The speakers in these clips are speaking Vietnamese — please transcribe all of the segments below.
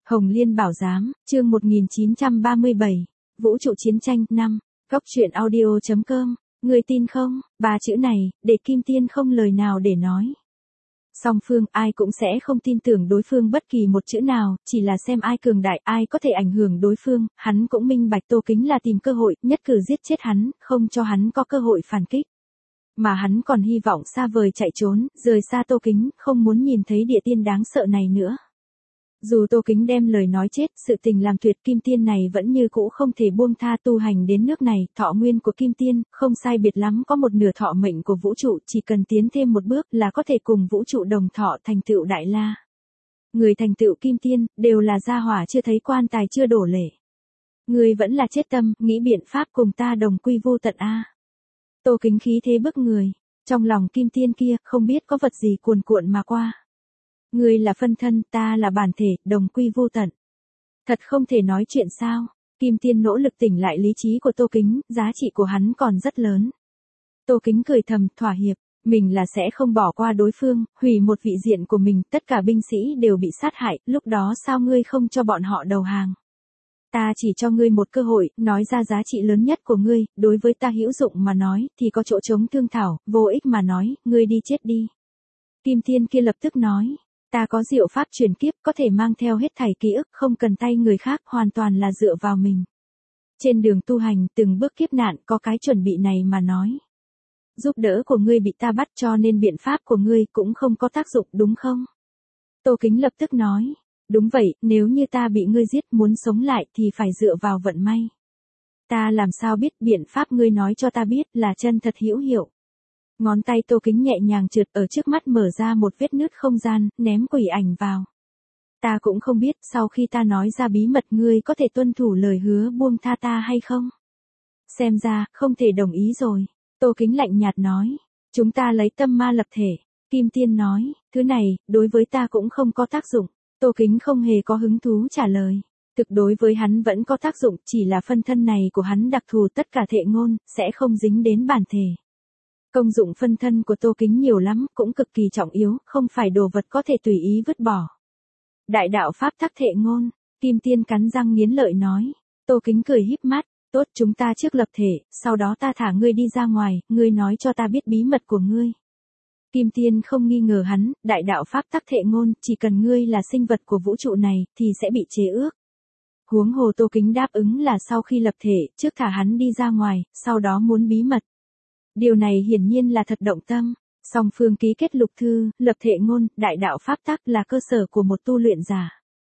Hồng Liên Bảo Giám, chương 1937, Vũ trụ chiến tranh, 5, Góc truyện audio.com, người tin không? Ba chữ này, để Kim Tiên không lời nào để nói. Song phương, ai cũng sẽ không tin tưởng đối phương bất kỳ một chữ nào, chỉ là xem ai cường đại, ai có thể ảnh hưởng đối phương, hắn cũng minh bạch Tô Kính là tìm cơ hội, nhất cử giết chết hắn, không cho hắn có cơ hội phản kích. Mà hắn còn hy vọng xa vời chạy trốn, rời xa Tô Kính, không muốn nhìn thấy địa tiên đáng sợ này nữa. Dù Tô Kính đem lời nói chết, sự tình làm tuyệt, Kim Tiên này vẫn như cũ không thể buông tha tu hành đến nước này, thọ nguyên của Kim Tiên, không sai biệt lắm có một nửa thọ mệnh của vũ trụ, chỉ cần tiến thêm một bước là có thể cùng vũ trụ đồng thọ thành tựu Đại La. Người thành tựu Kim Tiên, đều là gia hỏa chưa thấy quan tài chưa đổ lệ. Người vẫn là chết tâm, nghĩ biện pháp cùng ta đồng quy vô tận a. Tô Kính khí thế bức người, trong lòng Kim Tiên kia, không biết có vật gì cuồn cuộn mà qua. Ngươi là phân thân, ta là bản thể, đồng quy vô tận. Thật không thể nói chuyện sao? Kim Tiên nỗ lực tỉnh lại lý trí của Tô Kính, giá trị của hắn còn rất lớn. Tô Kính cười thầm, thỏa hiệp, mình là sẽ không bỏ qua đối phương, hủy một vị diện của mình, tất cả binh sĩ đều bị sát hại, lúc đó sao ngươi không cho bọn họ đầu hàng? Ta chỉ cho ngươi một cơ hội, nói ra giá trị lớn nhất của ngươi, đối với ta hữu dụng mà nói, thì có chỗ trống thương thảo, vô ích mà nói, ngươi đi chết đi. Kim Tiên kia lập tức nói. Ta có diệu pháp truyền kiếp, có thể mang theo hết thảy ký ức, không cần tay người khác, hoàn toàn là dựa vào mình. Trên đường tu hành, từng bước kiếp nạn, có cái chuẩn bị này mà nói. Giúp đỡ của ngươi bị ta bắt, cho nên biện pháp của ngươi cũng không có tác dụng, đúng không? Tô Kính lập tức nói. Đúng vậy, nếu như ta bị ngươi giết, muốn sống lại thì phải dựa vào vận may. Ta làm sao biết, biện pháp ngươi nói cho ta biết là chân thật hữu hiệu. Ngón tay Tô Kính nhẹ nhàng trượt ở trước mắt, mở ra một vết nứt không gian, ném quỷ ảnh vào. Ta cũng không biết sau khi ta nói ra bí mật ngươi có thể tuân thủ lời hứa buông tha ta hay không. Xem ra, không thể đồng ý rồi. Tô Kính lạnh nhạt nói. Chúng ta lấy tâm ma lập thể. Kim Tiên nói, thứ này, đối với ta cũng không có tác dụng. Tô Kính không hề có hứng thú trả lời. Thực đối với hắn vẫn có tác dụng, chỉ là phân thân này của hắn đặc thù, tất cả thệ ngôn, sẽ không dính đến bản thể. Công dụng phân thân của Tô Kính nhiều lắm, cũng cực kỳ trọng yếu, không phải đồ vật có thể tùy ý vứt bỏ. Đại đạo pháp tắc thệ ngôn, Kim Tiên cắn răng nghiến lợi nói. Tô Kính cười híp mắt, tốt, chúng ta trước lập thể, sau đó ta thả ngươi đi ra ngoài, ngươi nói cho ta biết bí mật của ngươi. Kim Tiên không nghi ngờ hắn, đại đạo pháp tắc thệ ngôn, chỉ cần ngươi là sinh vật của vũ trụ này, thì sẽ bị chế ước. Huống hồ Tô Kính đáp ứng là sau khi lập thể, trước thả hắn đi ra ngoài, sau đó muốn bí mật. Điều này hiển nhiên là thật động tâm. Song phương ký kết lục thư, lập thệ ngôn, đại đạo pháp tắc là cơ sở của một tu luyện giả.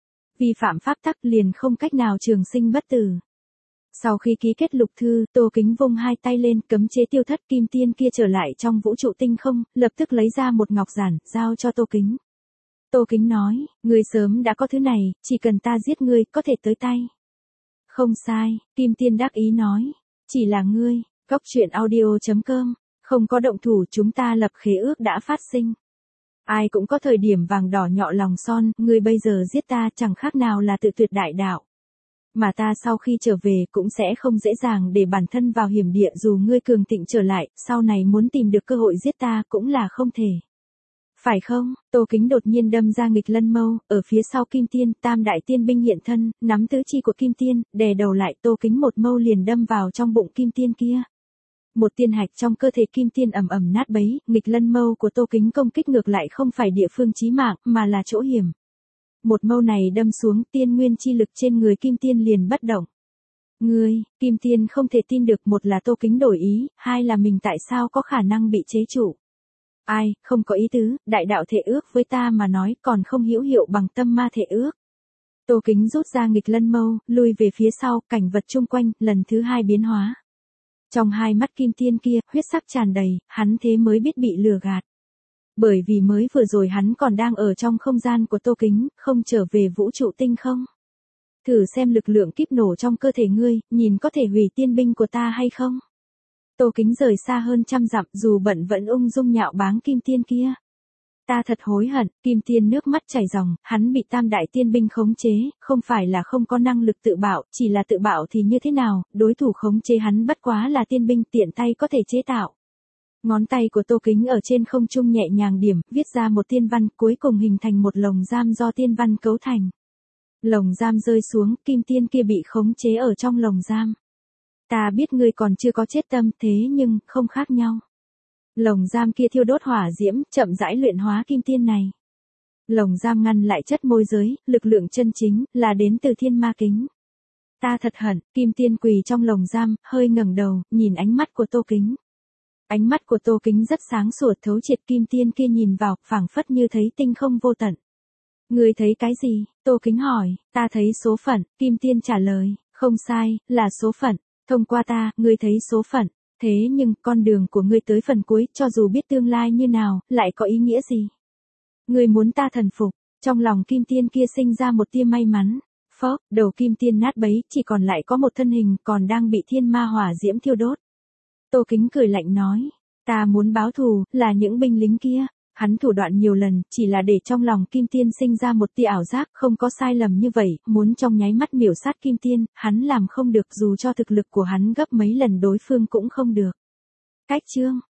Vi phạm pháp tắc liền không cách nào trường sinh bất tử. Sau khi ký kết lục thư, Tô Kính vung hai tay lên, cấm chế tiêu thất. Kim Tiên kia trở lại trong vũ trụ tinh không, lập tức lấy ra một ngọc giản, giao cho Tô Kính. Tô Kính nói, ngươi sớm đã có thứ này, chỉ cần ta giết ngươi, có thể tới tay. Không sai, Kim Tiên đắc ý nói, chỉ là ngươi. Góc truyện audio.com, không có động thủ, chúng ta lập khế ước đã phát sinh. Ai cũng có thời điểm vàng đỏ nhọ lòng son, ngươi bây giờ giết ta chẳng khác nào là tự tuyệt đại đạo. Mà ta sau khi trở về cũng sẽ không dễ dàng để bản thân vào hiểm địa, dù ngươi cường thịnh trở lại, sau này muốn tìm được cơ hội giết ta cũng là không thể. Phải không? Tô Kính đột nhiên đâm ra nghịch lân mâu, ở phía sau Kim Tiên, tam đại tiên binh hiện thân, nắm tứ chi của Kim Tiên, đè đầu lại, Tô Kính một mâu liền đâm vào trong bụng Kim Tiên kia. Một tiên hạch trong cơ thể Kim Tiên ầm ầm nát bấy, nghịch lân mâu của Tô Kính công kích ngược lại không phải địa phương chí mạng, mà là chỗ hiểm. Một mâu này đâm xuống, tiên nguyên chi lực trên người Kim Tiên liền bất động. Ngươi, Kim Tiên không thể tin được, một là Tô Kính đổi ý, hai là mình tại sao có khả năng bị chế trụ. Ai, không có ý tứ, đại đạo thể ước với ta mà nói còn không hữu hiệu bằng tâm ma thể ước. Tô Kính rút ra nghịch lân mâu, lùi về phía sau, cảnh vật chung quanh, lần thứ hai biến hóa. Trong hai mắt Kim Tiên kia, huyết sắc tràn đầy, hắn thế mới biết bị lừa gạt. Bởi vì mới vừa rồi hắn còn đang ở trong không gian của Tô Kính, không trở về vũ trụ tinh không. Thử xem lực lượng kíp nổ trong cơ thể ngươi, nhìn có thể hủy tiên binh của ta hay không. Tô Kính rời xa hơn trăm dặm, dù bận vẫn ung dung nhạo báng Kim Tiên kia. Ta thật hối hận, Kim Tiên nước mắt chảy ròng, hắn bị tam đại tiên binh khống chế, không phải là không có năng lực tự bạo, chỉ là tự bạo thì như thế nào, đối thủ khống chế hắn bất quá là tiên binh, tiện tay có thể chế tạo. Ngón tay của Tô Kính ở trên không trung nhẹ nhàng điểm, viết ra một tiên văn, cuối cùng hình thành một lồng giam do tiên văn cấu thành. Lồng giam rơi xuống, kim tiên kia bị khống chế ở trong lồng giam. Ta biết ngươi còn chưa có chết tâm, thế nhưng, không khác nhau. Lồng giam kia thiêu đốt hỏa diễm, chậm rãi luyện hóa kim tiên này. Lồng giam ngăn lại chất môi giới, lực lượng chân chính, là đến từ thiên ma kính. Ta thật hận, kim tiên quỳ trong lồng giam, hơi ngẩng đầu, nhìn ánh mắt của Tô Kính. Ánh mắt của Tô Kính rất sáng sủa thấu triệt, kim tiên kia nhìn vào, phảng phất như thấy tinh không vô tận. Ngươi thấy cái gì? Tô Kính hỏi. Ta thấy số phận, kim tiên trả lời. Không sai, là số phận. Thông qua ta, ngươi thấy số phận. Thế nhưng, con đường của ngươi tới phần cuối, cho dù biết tương lai như nào, lại có ý nghĩa gì? Ngươi muốn ta thần phục. Trong lòng kim tiên kia sinh ra một tia may mắn. Phốc, đầu kim tiên nát bấy, chỉ còn lại có một thân hình, còn đang bị thiên ma hỏa diễm thiêu đốt. Tô Kính cười lạnh nói. Ta muốn báo thù, là những binh lính kia. Hắn thủ đoạn nhiều lần, chỉ là để trong lòng kim tiên sinh ra một tia ảo giác, không có sai lầm như vậy, muốn trong nháy mắt miểu sát kim tiên, hắn làm không được, dù cho thực lực của hắn gấp mấy lần đối phương cũng không được. Cách chương